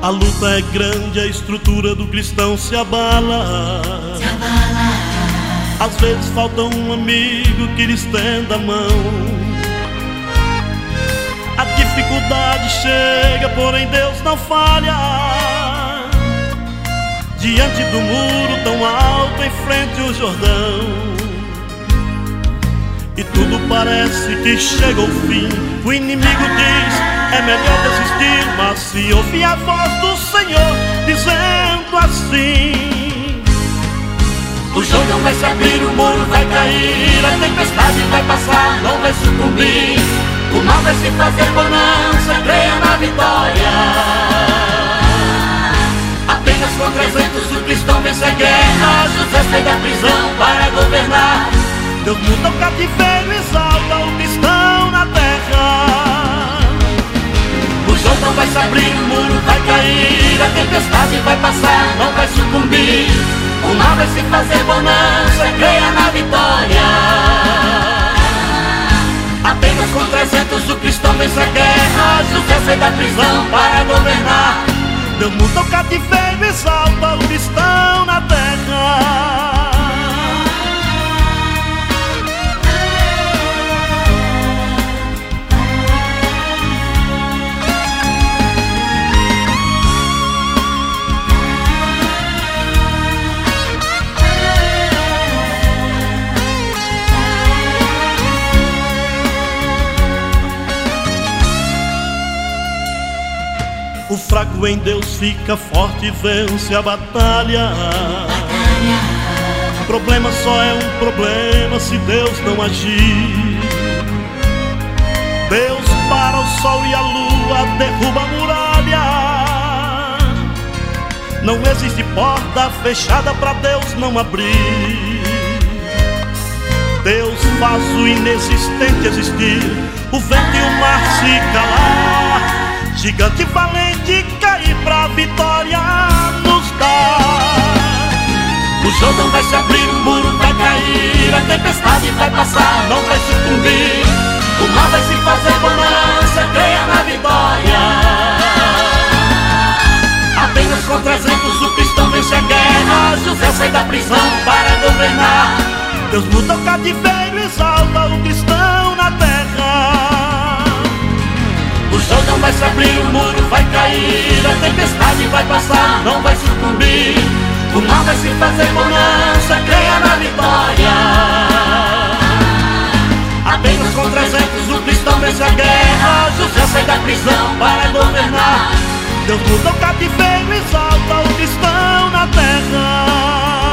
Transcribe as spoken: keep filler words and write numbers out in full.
A luta é grande, a estrutura do cristão se abala. Se abala. Às vezes falta um amigo que lhe estenda a mão. A dificuldade chega, porém Deus não falha. Diante do muro tão alto, em frente ao Jordão, e tudo parece que chega ao fim. O inimigo diz, é melhor desistir, mas se ouvir a voz do Senhor dizendo assim: o Jordão vai se abrir, o muro vai cair, a tempestade vai passar, não vai sucumbir. O mal vai se fazer bonança, creia na vitória. Apenas com trezentos o cristão vence a guerra. José sai da prisão para governar. Deus muda o cativeiro, exalta o cristão na terra. O Jordão vai se abrir, o muro vai cair, a tempestade vai passar, não vai sucumbir. O mal vai se fazer bonança, creia na vitória. Apenas com trezentos o cristão vence a guerra. José sai da prisão para governar. Deus muda o cativeiro, exalta o cristão na terra. O fraco em Deus fica forte e vence a batalha. O problema só é um problema se Deus não agir. Deus para o sol e a lua, derruba a muralha. Não existe porta fechada para Deus não abrir. Deus faz o inexistente existir, o vento e o mar se calar. Gigante valente cair pra vitória nos dar. O Jordão vai se abrir, o muro vai cair, a tempestade vai passar, não vai sucumbir. O mal vai se fazer bonança, creia na vitória. Apenas com trezentos o cristão vence a guerra. José sai da prisão para governar. Deus muda o cativeiro, exalta o cristão na terra. O Jordão vai se abrir, o muro vai cair, a tempestade vai passar, não vai sucumbir. O mal vai se fazer bonança, creia na vitória. Apenas com trezentos o cristão vence a guerra. José sai da prisão para governar. Deus muda o cativeiro, exalta o cristão na terra.